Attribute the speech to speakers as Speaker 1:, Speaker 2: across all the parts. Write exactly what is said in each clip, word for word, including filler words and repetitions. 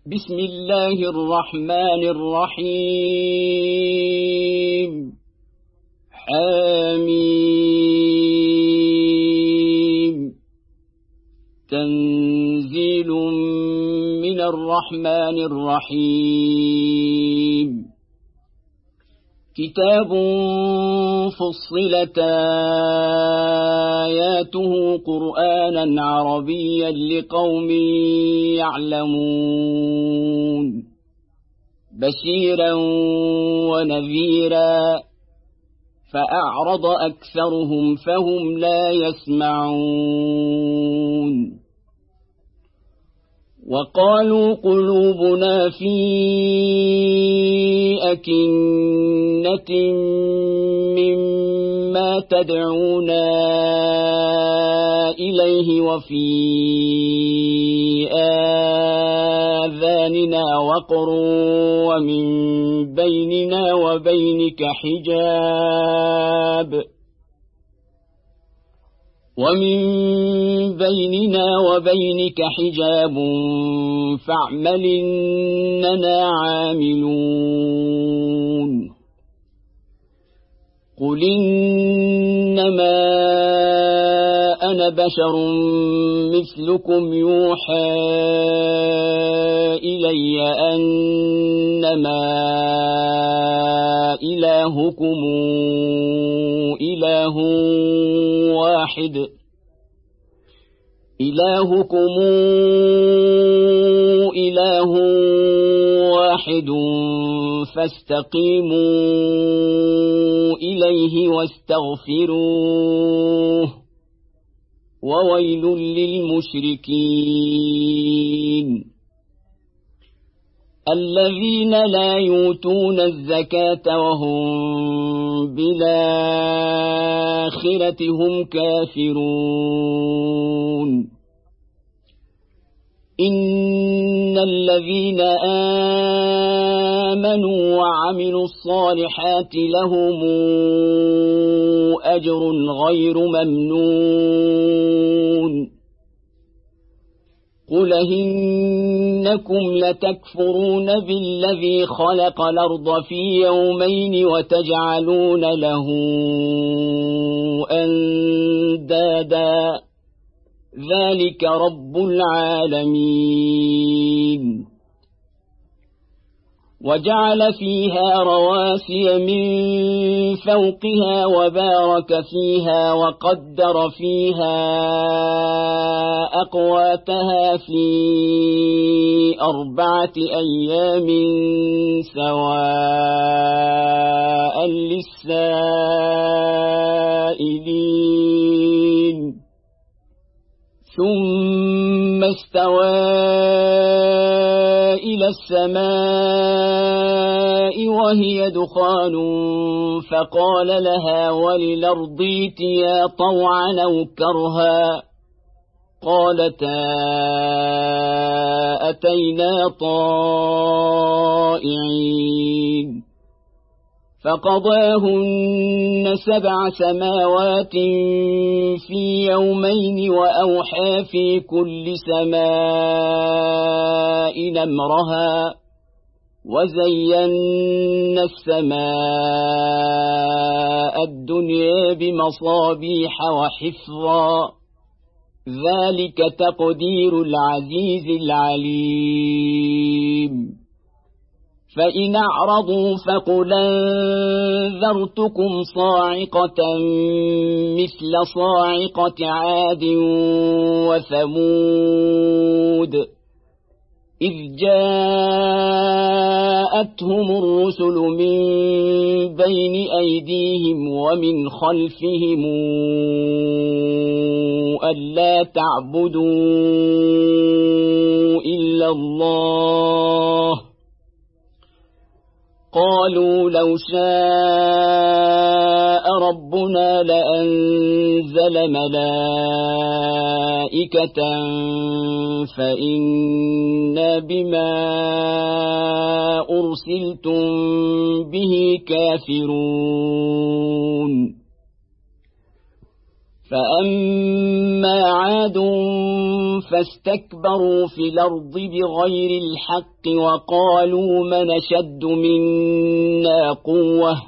Speaker 1: بسم الله الرحمن الرحيم حميم تنزيل من الرحمن الرحيم كتاب فصلت آياته قرآنا عربيا لقوم يعلمون بشيرا ونذيرا فأعرض أكثرهم فهم لا يسمعون وقالوا قلوبنا في أكنة مما تدعونا إليه وفي آذاننا وقر ومن بيننا وبينك حجاب ومن بيننا وبينك حجاب فاعمل إننا عاملون قل إنما أنا بشر مثلكم يوحى إلي أنما إلهكم إله واحد إلهكم إله واحد فاستقيموا إليه واستغفروه وويل للمشركين الذين لا يؤتون الزكاة وهم بالآخرة هم كافرون إن الذين آمنوا وعملوا الصالحات لهم أجر غير ممنون قل إنكم لتكفرون بالذي خلق الأرض في يومين وتجعلون له أندادا ذلك رب العالمين وجعل فيها رواسي من فوقها وبارك فيها وقدر فيها أقواتها في أربعة أيام سواء للسائلين ثم استوى إلى السماء وهي دخان فقال لها وللأرض ائتيا طوعا أو كرها قالتا أتينا طائعين فقضاهن سبع سماوات في يومين وأوحى في كل سماء أمرها وزينا السماء الدنيا بمصابيح وحفظا ذلك تقدير العزيز العليم فإن أعرضوا فقل أنذرتكم صاعقة مثل صاعقة عاد وثمود إذ جاءتهم الرسل من بين أيديهم ومن خلفهم ألا تعبدوا إلا الله قالوا لو شاء ربنا لأنزل ملائكة فإنا بما أرسلتم به كافرون فأما عاد فاستكبروا في الأرض بغير الحق وقالوا من أشد منا قوة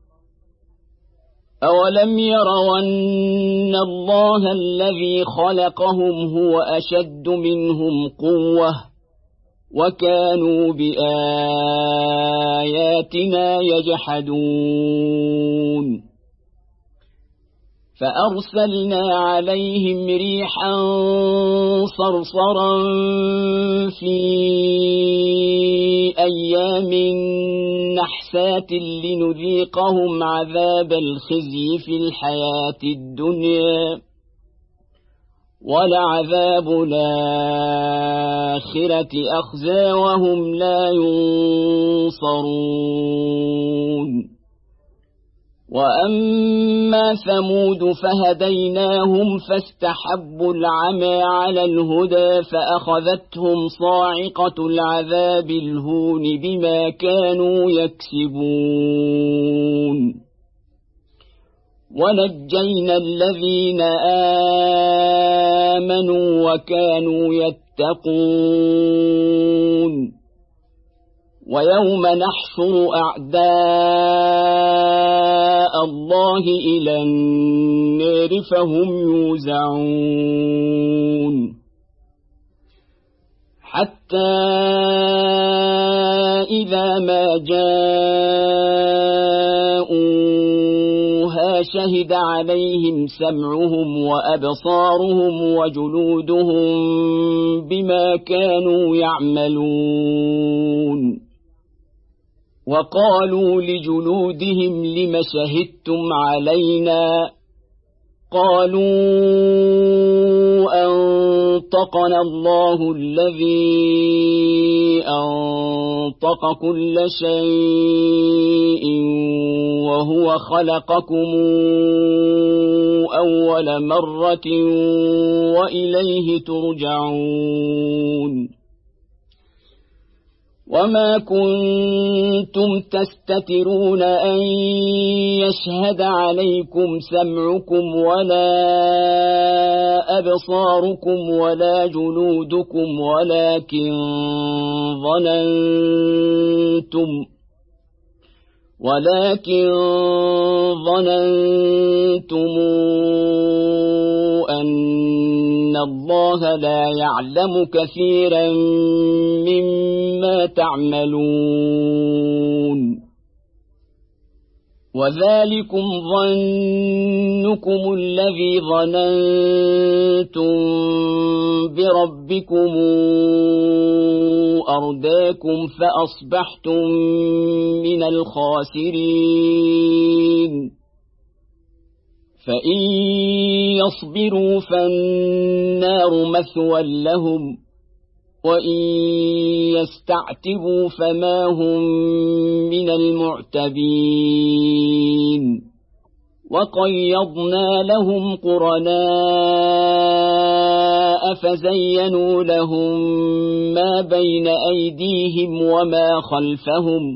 Speaker 1: أولم يروا أن الله الذي خلقهم هو أشد منهم قوة وكانوا بآياتنا يجحدون فأرسلنا عليهم ريحا صرصرا في أيام نحسات لنذيقهم عذاب الخزي في الحياة الدنيا ولعذاب الآخرة أخزى وهم لا ينصرون وأما ثمود فهديناهم فاستحبوا العمى على الهدى فأخذتهم صاعقة العذاب الهون بما كانوا يكسبون ونجينا الذين آمنوا وكانوا يتقون ويوم نحشر أعداء الله إلى النار فهم يوزعون حتى إذا ما جاءوها شهد عليهم سمعهم وأبصارهم وجلودهم بما كانوا يعملون وقالوا لجلودهم لم شهدتم علينا قالوا أنطقنا الله الذي أنطق كل شيء وهو خلقكم أول مرة وإليه ترجعون وما كنتم تستترون أن يشهد عليكم سمعكم ولا أبصاركم ولا جلودكم ولكن ظننتم ولكن ظننتم أن الله لا يعلم كثيرا مما تعملون وذلكم ظنكم الذي ظننتم بربكم أرداكم فأصبحتم من الخاسرين فإن يصبروا فالنار مثوى لهم وإن يستعتبوا فما هم من المعتبين وقيضنا لهم قرناء فزينوا لهم ما بين أيديهم وما خلفهم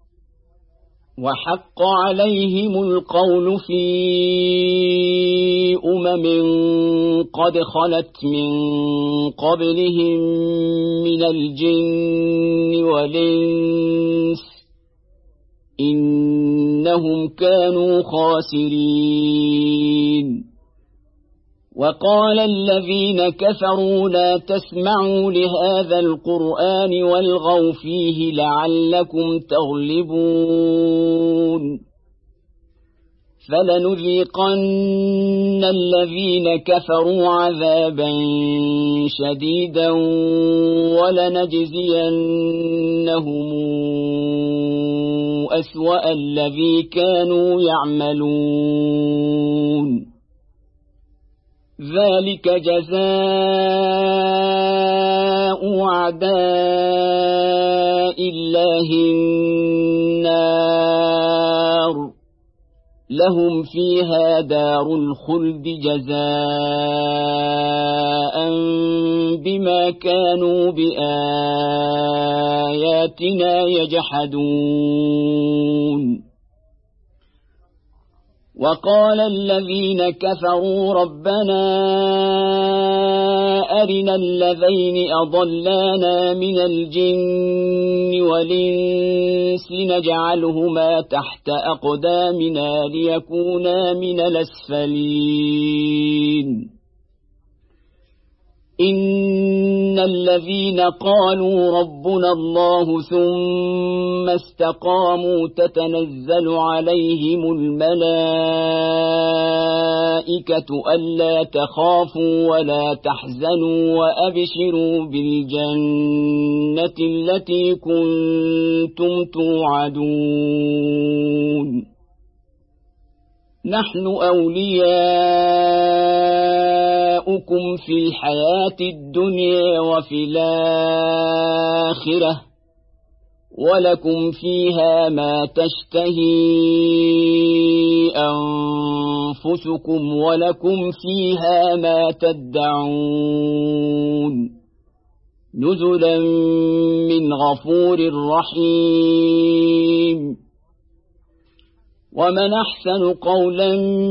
Speaker 1: وحق عليهم القول في أمم قد خلت من قبلهم من الجن والإنس إنهم كانوا خاسرين وقال الذين كفروا لا تسمعوا لهذا القرآن والغوا فيه لعلكم تغلبون فلنذيقن الذين كفروا عذابا شديدا ولنجزينهم أسوأ الذي كانوا يعملون ذلك جزاء أعداء الله النار لهم فيها دار الخلد جزاء بما كانوا بآياتنا يجحدون وقال الذين كفروا ربنا أرنا الذين أضلانا من الجن والإنس نجعلهما تحت أقدامنا ليكونا من الأسفلين إن الذين قالوا ربنا الله ثم استقاموا تتنزل عليهم الملائكة ألا تخافوا ولا تحزنوا وأبشروا بالجنة التي كنتم توعدون نحن أولياؤكم في الحياة الدنيا وفي الآخرة ولكم فيها ما تشتهي أنفسكم ولكم فيها ما تدعون نزلا من غفور رحيم ومن أحسن قولا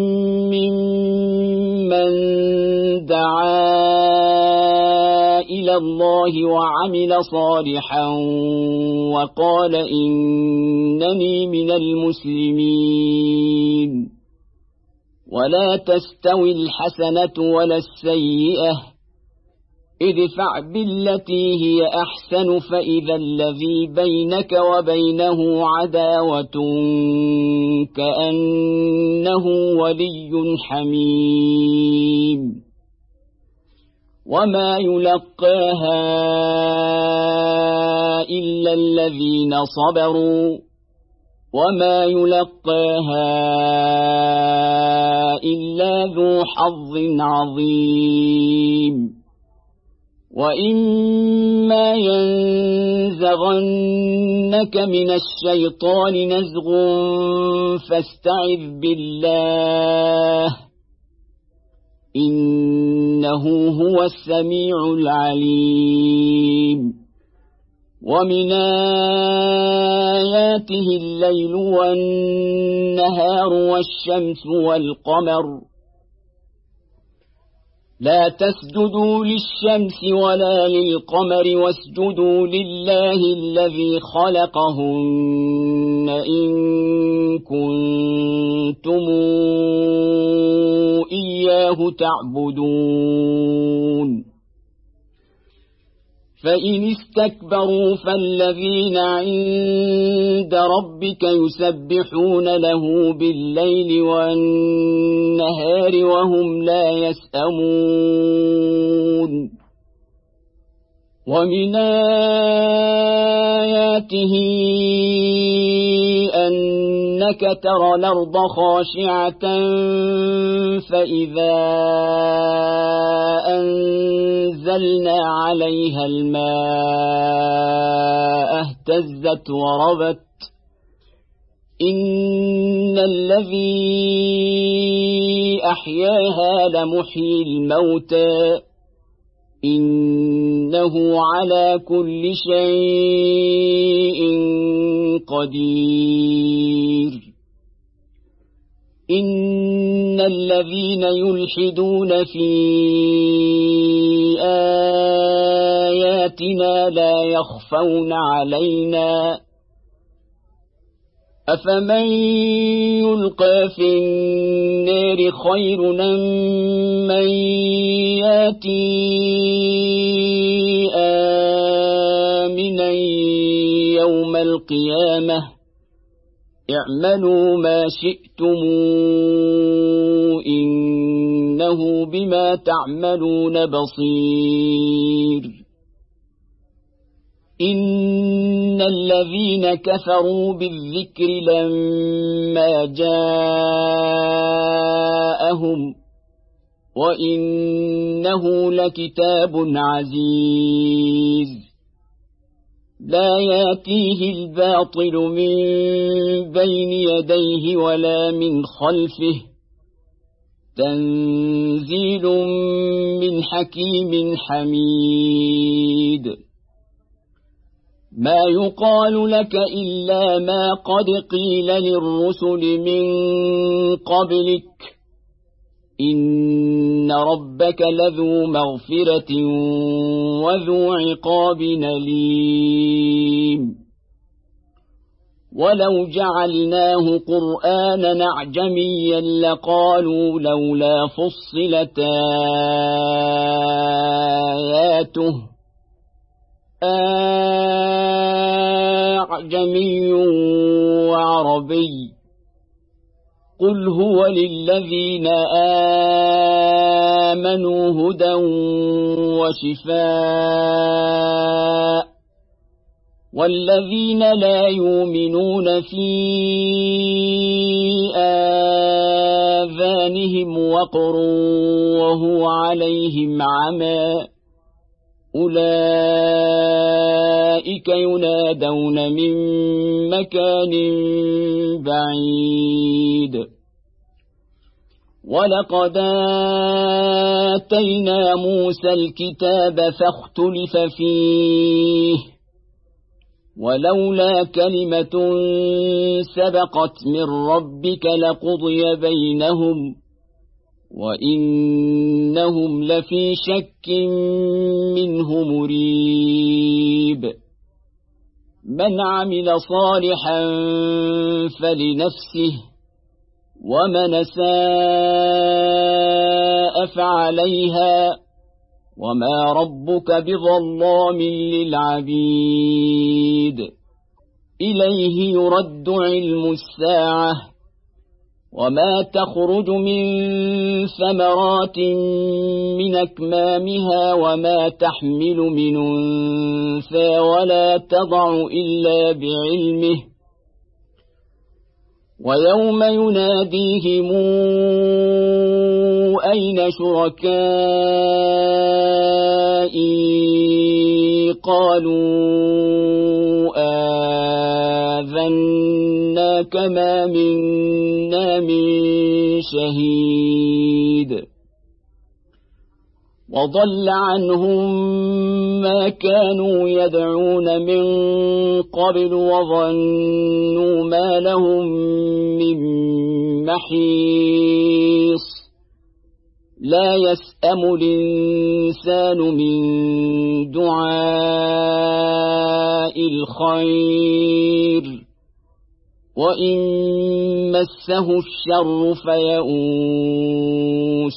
Speaker 1: ممن دعا إلى الله وعمل صالحا وقال إنني من المسلمين ولا تستوي الحسنة ولا السيئة ادفع بالتي هي أحسن فإذا الذي بينك وبينه عداوة كأنه ولي حميم وما يلقاها إلا الذين صبروا وما يلقاها إلا ذو حظ عظيم وإما ينزغنك من الشيطان نزغ فاستعذ بالله إنه هو السميع العليم ومن آياته الليل والنهار والشمس والقمر لا تسجدوا للشمس ولا للقمر واسجدوا لله الذي خلقهن إن كنتم إياه تعبدون فإن استكبروا فالذين عند ربك يسبحون له بالليل والنهار وهم لا يسأمون ومن آياته أنك ترى الأرض خاشعة فإذا أنزلنا عليها الماء اهتزت وربت إن الذي أحياها لمحيي الموتى إنه على كل شيء قدير إن الذين يلحدون في آياتنا لا يخفون علينا أفمن يلقى في النار خير أم من ياتي آمنا يوم القيامة اعملوا ما شئتم إنه بما تعملون بصير إن الذين كفروا بالذكر لما جاءهم وإنه لكتاب عزيز لا ياتيه الباطل من بين يديه ولا من خلفه تنزيل من حكيم حميد ما يقال لك إلا ما قد قيل للرسل من قبلك إن ربك لذو مغفرة وذو عقاب أليم ولو جعلناه قرآنا أعجميا لقالوا لولا فصلت آياته أعجمي وعربي قل هو للذين آمنوا هدى وشفاء والذين لا يؤمنون في آذانهم وقر وهو عليهم عمى أولئك ينادون من مكان بعيد ولقد آتينا موسى الكتاب فاختلف فيه ولولا كلمة سبقت من ربك لقضي بينهم وإنهم لفي شك منه مريب من عمل صالحا فلنفسه ومن أساء فعليها وما ربك بظلام للعبيد إليه يرد علم الساعة وما تخرج من ثمرات من أكمامها وما تحمل من أنثى ولا تضع إلا بعلمه ويوم يناديهم أين شركائي قالوا آذناك ما منا من شهيد وضل عنهم ما كانوا يدعون من قبل وظنوا ما لهم من محيص لا يسأم الإنسان من دعاء الخير وإن مسه الشر فيئوس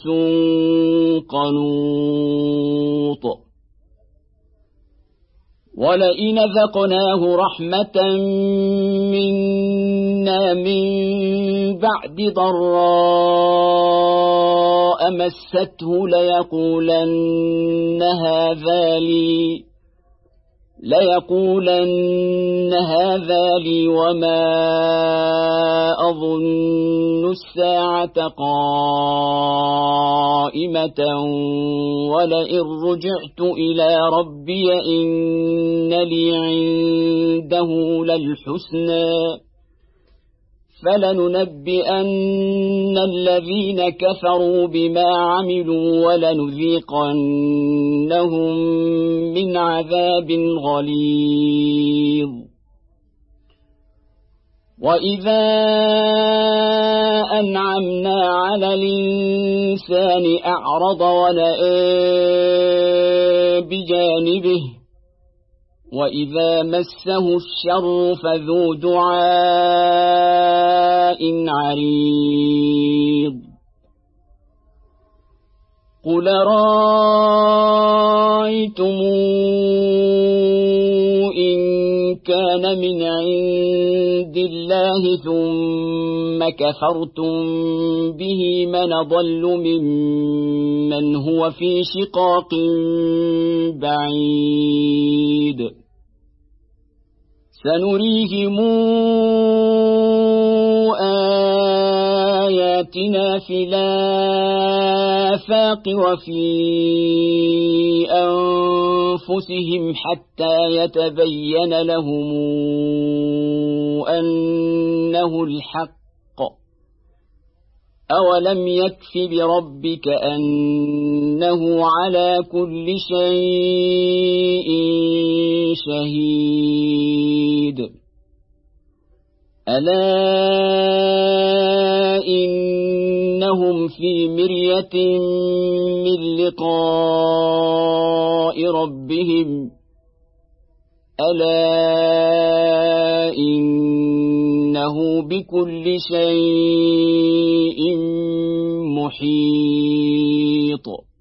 Speaker 1: قنوط ولئن ذقناه رحمة منا من بعد ضراء مسته ليقولن هذا لي ليقولن هذا لي وما أظن الساعة قائمة ولئن رجعت إلى ربي إن لي عنده للحسنى فلننبئن الذين كفروا بما عملوا ولنذيقنهم من عذاب غليظ وإذا أنعمنا على الإنسان أعرض ونأى بجانبه وإذا مسه الشر فذو دعاء عريض قل رأيتم إن كان من عند الله ثم كفرتم به من ضل ممن هو في شقاق بعيد سنريهم آياتنا في الآفاق وفي أنفسهم حتى يتبين لهم أنه الحق أولم يكف بربك أنه على كل شيء شهيد ألا إنهم في مرية من لقاء ربهم ألا إنه بكل شيء محيط